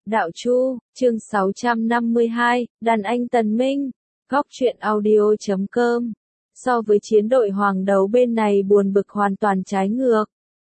Đạo Chu, chương 652, đàn anh Tần Minh, góc truyện audio.com. So với chiến đội hoàng đấu bên này buồn bực hoàn toàn trái ngược.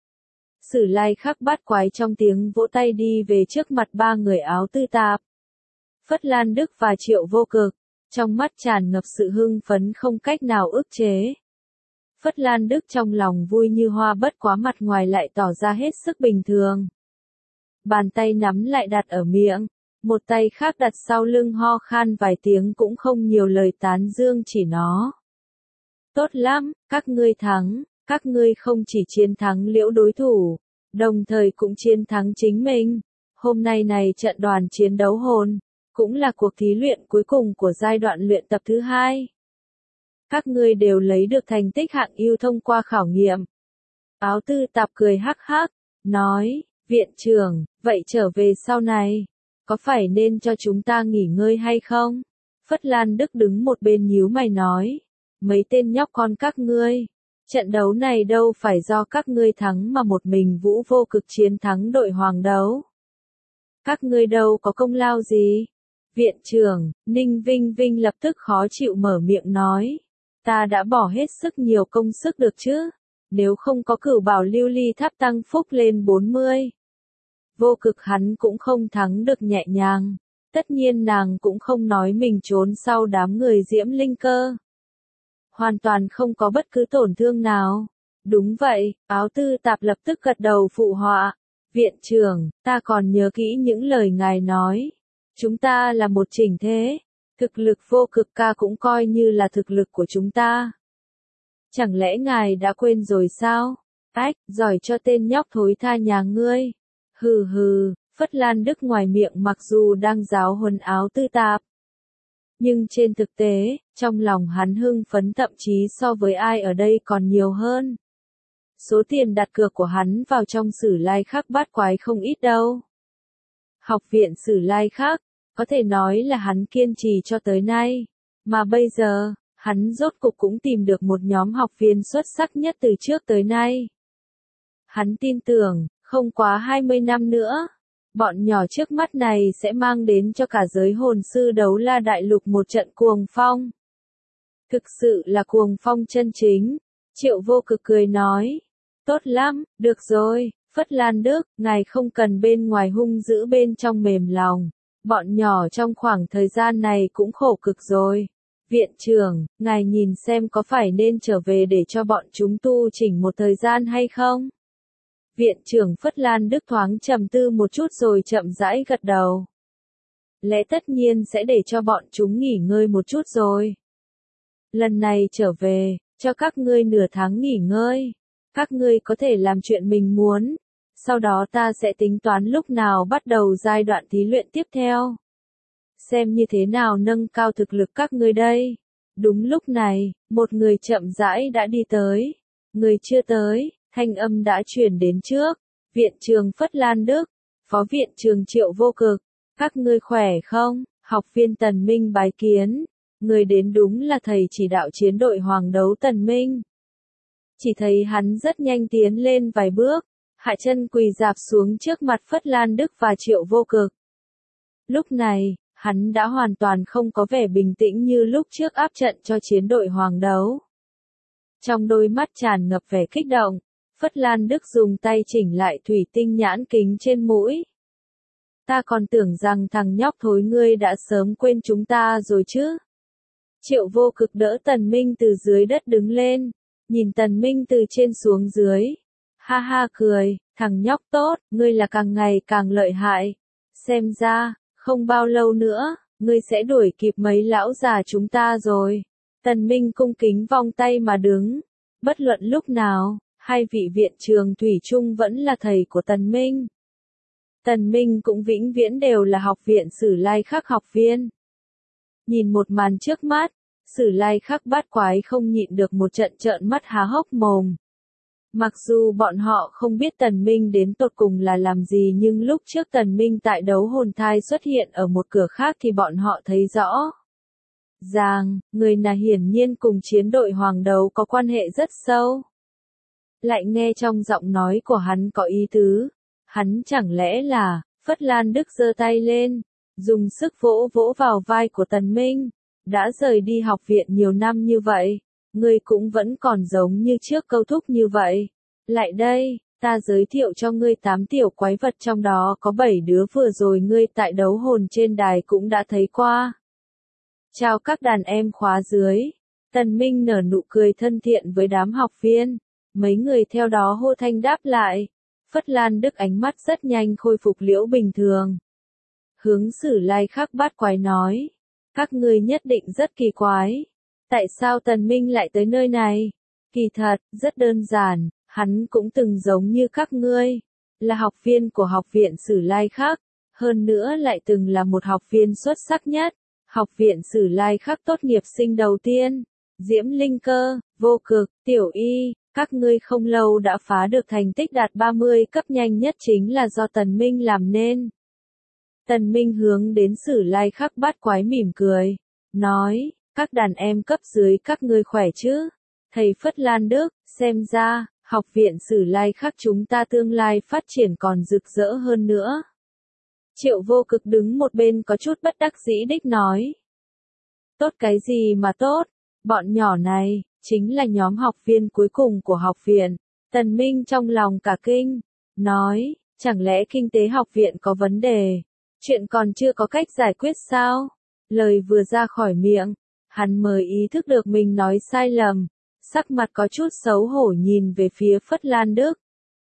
Sử Lai Khắc bát quái trong tiếng vỗ tay đi về trước mặt ba người áo tư tạp. Phất Lan Đức và Triệu Vô Cực, trong mắt tràn ngập sự hưng phấn không cách nào ức chế. Phất Lan Đức trong lòng vui như hoa, bất quá mặt ngoài lại tỏ ra hết sức bình thường. Bàn tay nắm lại đặt ở miệng, một tay khác đặt sau lưng, ho khan vài tiếng cũng không nhiều lời tán dương, chỉ nó. Tốt lắm, các ngươi thắng, các ngươi không chỉ chiến thắng Liễu đối thủ, đồng thời cũng chiến thắng chính mình. Hôm nay này trận đoàn chiến đấu hồn, cũng là cuộc thí luyện cuối cùng của giai đoạn luyện tập thứ 2. Các ngươi đều lấy được thành tích hạng ưu thông qua khảo nghiệm. Áo tư tạp cười hắc hắc, nói, viện trưởng, vậy trở về sau này, có phải nên cho chúng ta nghỉ ngơi hay không? Phất Lan Đức đứng một bên nhíu mày nói, mấy tên nhóc con các ngươi, trận đấu này đâu phải do các ngươi thắng mà một mình Vũ Vô Cực chiến thắng đội hoàng đấu. Các ngươi đâu có công lao gì? Viện trưởng, Ninh Vinh Vinh lập tức khó chịu mở miệng nói, ta đã bỏ hết sức nhiều công sức được chứ, nếu không có Cửu Bảo Lưu Ly Tháp tăng phúc lên 40. Vô Cực hắn cũng không thắng được nhẹ nhàng, tất nhiên nàng cũng không nói mình trốn sau đám người Diễm Linh Cơ. Hoàn toàn không có bất cứ tổn thương nào. Đúng vậy, áo tư tạp lập tức gật đầu phụ họa. Viện trưởng, ta còn nhớ kỹ những lời ngài nói. Chúng ta là một chỉnh thế. Thực lực Vô Cực ca cũng coi như là thực lực của chúng ta. Chẳng lẽ ngài đã quên rồi sao? Ách, giỏi cho tên nhóc thối tha nhà ngươi. Hừ hừ, Phất Lan Đức ngoài miệng mặc dù đang giáo huấn áo tư tạp, nhưng trên thực tế, trong lòng hắn hưng phấn thậm chí so với ai ở đây còn nhiều hơn. Số tiền đặt cược của hắn vào trong Sử Lai Khắc bát quái không ít đâu. Học viện Sử Lai Khắc, có thể nói là hắn kiên trì cho tới nay, mà bây giờ, hắn rốt cục cũng tìm được một nhóm học viên xuất sắc nhất từ trước tới nay. Hắn tin tưởng, không quá 20 năm nữa, bọn nhỏ trước mắt này sẽ mang đến cho cả giới hồn sư đấu la đại lục một trận cuồng phong. Thực sự là cuồng phong chân chính. Triệu Vô Cực cười nói, tốt lắm, được rồi, Phất Lan Đức, ngài không cần bên ngoài hung dữ bên trong mềm lòng. Bọn nhỏ trong khoảng thời gian này cũng khổ cực rồi. Viện trưởng, ngài nhìn xem có phải nên trở về để cho bọn chúng tu chỉnh một thời gian hay không? Viện trưởng Phất Lan Đức thoáng trầm tư một chút rồi chậm rãi gật đầu. Lẽ tất nhiên sẽ để cho bọn chúng nghỉ ngơi một chút rồi. Lần này trở về, cho các ngươi nửa tháng nghỉ ngơi. Các ngươi có thể làm chuyện mình muốn. Sau đó ta sẽ tính toán lúc nào bắt đầu giai đoạn thí luyện tiếp theo. Xem như thế nào nâng cao thực lực các ngươi đây. Đúng lúc này, một người chậm rãi đã đi tới. Người chưa tới, thanh âm đã truyền đến trước. Viện trưởng Phất Lan Đức, Phó viện trưởng Triệu Vô Cực, các ngươi khỏe không? Học viên Tần Minh bái kiến. Người đến đúng là thầy chỉ đạo chiến đội hoàng đấu Tần Minh. Chỉ thấy hắn rất nhanh tiến lên vài bước, hạ chân quỳ rạp xuống trước mặt Phất Lan Đức và Triệu Vô Cực. Lúc này, hắn đã hoàn toàn không có vẻ bình tĩnh như lúc trước áp trận cho chiến đội hoàng đấu. Trong đôi mắt tràn ngập vẻ kích động, Phất Lan Đức dùng tay chỉnh lại thủy tinh nhãn kính trên mũi. Ta còn tưởng rằng thằng nhóc thối ngươi đã sớm quên chúng ta rồi chứ. Triệu Vô Cực đỡ Tần Minh từ dưới đất đứng lên, nhìn Tần Minh từ trên xuống dưới. Ha ha cười, thằng nhóc tốt, ngươi là càng ngày càng lợi hại. Xem ra, không bao lâu nữa, ngươi sẽ đuổi kịp mấy lão già chúng ta rồi. Tần Minh cung kính vòng tay mà đứng. Bất luận lúc nào, hai vị viện trưởng thủy chung vẫn là thầy của Tần Minh. Tần Minh cũng vĩnh viễn đều là học viện Sử Lai Khắc học viên. Nhìn một màn trước mắt, Sử Lai Khắc bát quái không nhịn được một trận trợn mắt há hốc mồm. Mặc dù bọn họ không biết Tần Minh đến tột cùng là làm gì, nhưng lúc trước Tần Minh tại đấu hồn thai xuất hiện ở một cửa khác thì bọn họ thấy rõ ràng, người này hiển nhiên cùng chiến đội hoàng đấu có quan hệ rất sâu. Lại nghe trong giọng nói của hắn có ý tứ, hắn chẳng lẽ là Phất Lan Đức giơ tay lên, dùng sức vỗ vỗ vào vai của Tần Minh. Đã rời đi học viện nhiều năm như vậy, ngươi cũng vẫn còn giống như trước câu thúc như vậy. Lại đây, ta giới thiệu cho ngươi 8 tiểu quái vật, trong đó có 7 đứa vừa rồi ngươi tại đấu hồn trên đài cũng đã thấy qua. Chào các đàn em khóa dưới. Tần Minh nở nụ cười thân thiện với đám học viên. Mấy người theo đó hô thanh đáp lại. Phất Lan Đức ánh mắt rất nhanh khôi phục liễu bình thường. Hướng Sử Lai Khắc Bát Quái nói. Các ngươi nhất định rất kỳ quái. Tại sao Tần Minh lại tới nơi này? Kỳ thật, rất đơn giản, hắn cũng từng giống như các ngươi. Là học viên của học viện Sử Lai Khắc. Hơn nữa lại từng là một học viên xuất sắc nhất. Học viện Sử Lai Khắc tốt nghiệp sinh đầu tiên. Diễm Linh Cơ, Vô Cực, Tiểu Y, các ngươi không lâu đã phá được thành tích đạt 30 cấp nhanh nhất chính là do Tần Minh làm nên. Tần Minh hướng đến Sử Lai Khắc Bát Quái mỉm cười, nói, các đàn em cấp dưới các ngươi khỏe chứ? Thầy Phất Lan Đức, xem ra, học viện Sử Lai Khắc chúng ta tương lai phát triển còn rực rỡ hơn nữa. Triệu Vô Cực đứng một bên có chút bất đắc dĩ đích nói. Tốt cái gì mà tốt? Bọn nhỏ này, chính là nhóm học viên cuối cùng của học viện. Tần Minh trong lòng cả kinh, nói, chẳng lẽ kinh tế học viện có vấn đề? Chuyện còn chưa có cách giải quyết sao? Lời vừa ra khỏi miệng, hắn mới ý thức được mình nói sai lầm, sắc mặt có chút xấu hổ nhìn về phía Phất Lan Đức.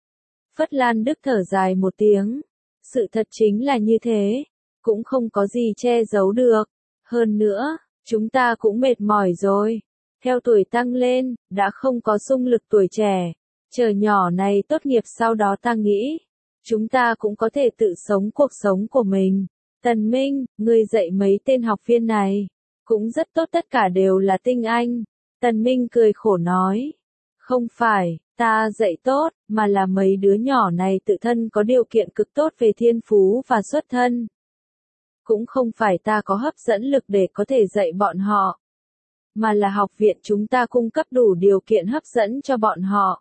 Phất Lan Đức thở dài một tiếng, sự thật chính là như thế, cũng không có gì che giấu được. Hơn nữa, chúng ta cũng mệt mỏi rồi. Theo tuổi tăng lên, đã không có xung lực tuổi trẻ. Chờ nhỏ này tốt nghiệp sau đó ta nghĩ, chúng ta cũng có thể tự sống cuộc sống của mình. Tần Minh, ngươi dạy mấy tên học viên này, cũng rất tốt, tất cả đều là tinh anh. Tần Minh cười khổ nói, không phải, ta dạy tốt, mà là mấy đứa nhỏ này tự thân có điều kiện cực tốt về thiên phú và xuất thân. Cũng không phải ta có hấp dẫn lực để có thể dạy bọn họ, mà là học viện chúng ta cung cấp đủ điều kiện hấp dẫn cho bọn họ.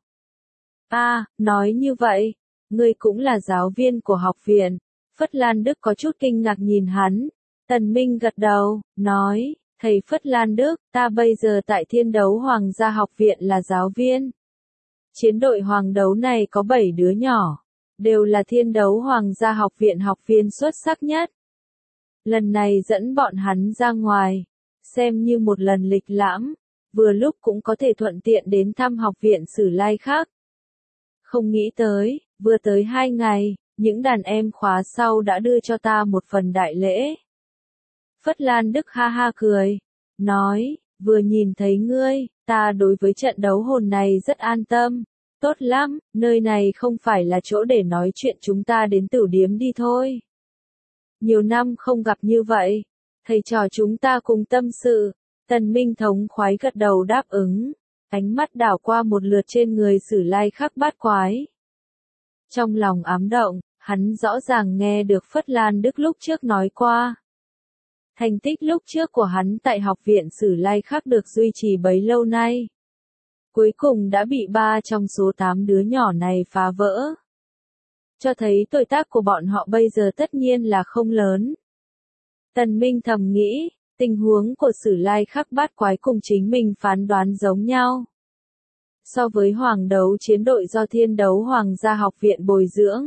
Nói như vậy, ngươi cũng là giáo viên của học viện. Phất Lan Đức có chút kinh ngạc nhìn hắn. Tần Minh gật đầu, nói, thầy Phất Lan Đức, ta bây giờ tại Thiên Đấu Hoàng gia học viện là giáo viên. Chiến đội hoàng đấu này có 7 đứa nhỏ, đều là Thiên Đấu Hoàng gia học viện học viên xuất sắc nhất. Lần này dẫn bọn hắn ra ngoài, xem như một lần lịch lãm, vừa lúc cũng có thể thuận tiện đến thăm học viện Sử Lai Khắc. Không nghĩ tới, vừa tới 2 ngày, những đàn em khóa sau đã đưa cho ta một phần đại lễ. Phất Lan Đức ha ha cười, nói, vừa nhìn thấy ngươi, ta đối với trận đấu hồn này rất an tâm. Tốt lắm, nơi này không phải là chỗ để nói chuyện, chúng ta đến tửu điếm đi thôi. Nhiều năm không gặp như vậy, thầy trò chúng ta cùng tâm sự. Tần Minh thống khoái gật đầu đáp ứng, ánh mắt đảo qua một lượt trên người Sử Lai Khắc Bát Quái. Trong lòng ám động, hắn rõ ràng nghe được Phất Lan Đức lúc trước nói qua. Thành tích lúc trước của hắn tại học viện Sử Lai Khắc được duy trì bấy lâu nay, cuối cùng đã bị 3 trong số 8 đứa nhỏ này phá vỡ. Cho thấy tuổi tác của bọn họ bây giờ tất nhiên là không lớn. Tần Minh thầm nghĩ, tình huống của Sử Lai Khắc Bát Quái cùng chính mình phán đoán giống nhau. So với hoàng đấu chiến đội do Thiên Đấu Hoàng gia học viện bồi dưỡng,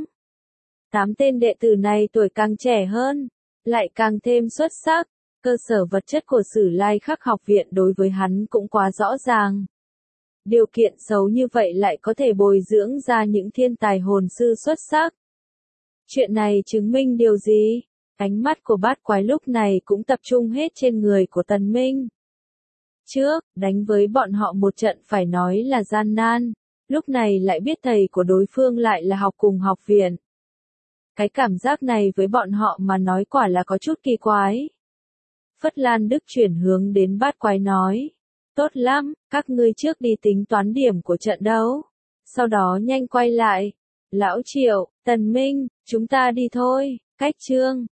8 tên đệ tử này tuổi càng trẻ hơn, lại càng thêm xuất sắc. Cơ sở vật chất của Sử Lai Khắc học viện đối với hắn cũng quá rõ ràng. Điều kiện xấu như vậy lại có thể bồi dưỡng ra những thiên tài hồn sư xuất sắc. Chuyện này chứng minh điều gì? Ánh mắt của Bát Quái lúc này cũng tập trung hết trên người của Tần Minh. Trước, đánh với bọn họ một trận phải nói là gian nan, lúc này lại biết thầy của đối phương lại là học cùng học viện. Cái cảm giác này với bọn họ mà nói quả là có chút kỳ quái. Phất Lan Đức chuyển hướng đến Bát Quái nói, tốt lắm, các ngươi trước đi tính toán điểm của trận đấu, sau đó nhanh quay lại. Lão Triệu, Tần Minh, chúng ta đi thôi. Cách chương